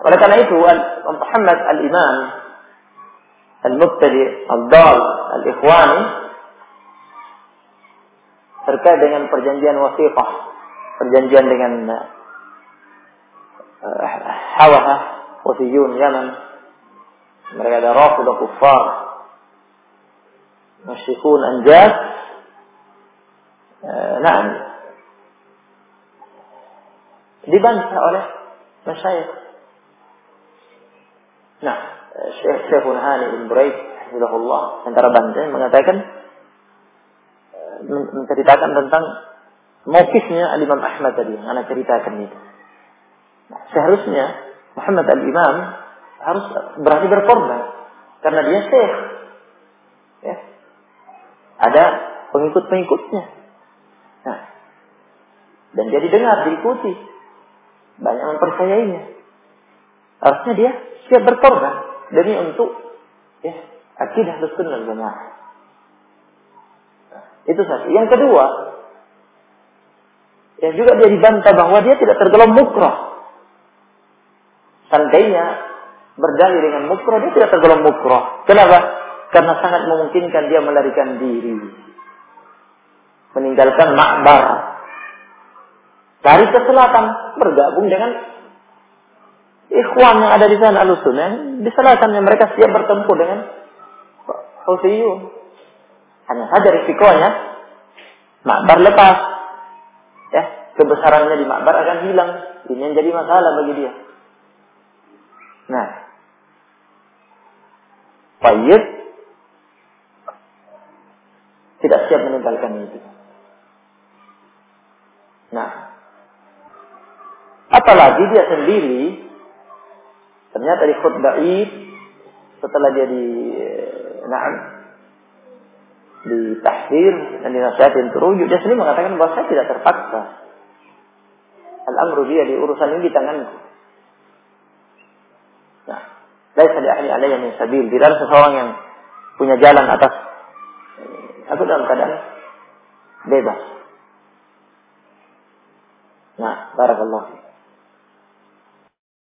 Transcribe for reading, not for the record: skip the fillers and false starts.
Oleh karena itu, Muhammad al-Imam al-Mubtadi al-Dal al-Ikhwani terkait dengan perjanjian wasiqah, perjanjian dengan Hawahah, Wasiyun Yaman, mereka ada Rafidah kuffar, musyrikun anjas. Dibantah oleh masyayikh. Syekhul Hani bin Buraid hafizahullah antara bantah mengatakan, menceritakan tentang mauqifnya Imam Ahmad tadi yang ana ceritakan itu. Seharusnya Muhammad al-Imam harus berani berkorban karena dia syekh. Ya. Ada pengikut-pengikutnya. Dan dia didengar, diikuti. Banyak mempercayainya. Harusnya dia siap berkorban demi untuk akidah Ahlussunnah wal Jamaah. Itu satu. Yang kedua, yang juga dia dibantah bahwa dia tidak tergolong mukrah. Seandainya berdalil dengan mukrah, dia tidak tergolong mukrah. Kenapa? Karena sangat memungkinkan dia melarikan diri, meninggalkan Ma'bar, lari ke selatan, bergabung dengan ikhwan yang ada di sana Ahlussunnah. Di selatannya mereka siap bertempur dengan Houthiyun. Hanya saja risikonya Ma'bar lepas, kebesarannya di Ma'bar akan hilang. Ini yang jadi masalah bagi dia. Tayyib tidak siap meninggalkan itu. Apalagi dia sendiri ternyata di khutbah Id setelah dia ditahdir dan dinasihatin terujuk, dia sendiri mengatakan bahwa saya tidak terpaksa. Al-amru dia di urusan ini di tanganku. Laisa li ahli alayya min sabil. Tidak ada seseorang yang punya jalan atas aku dalam keadaan bebas. Barakallahu fiik.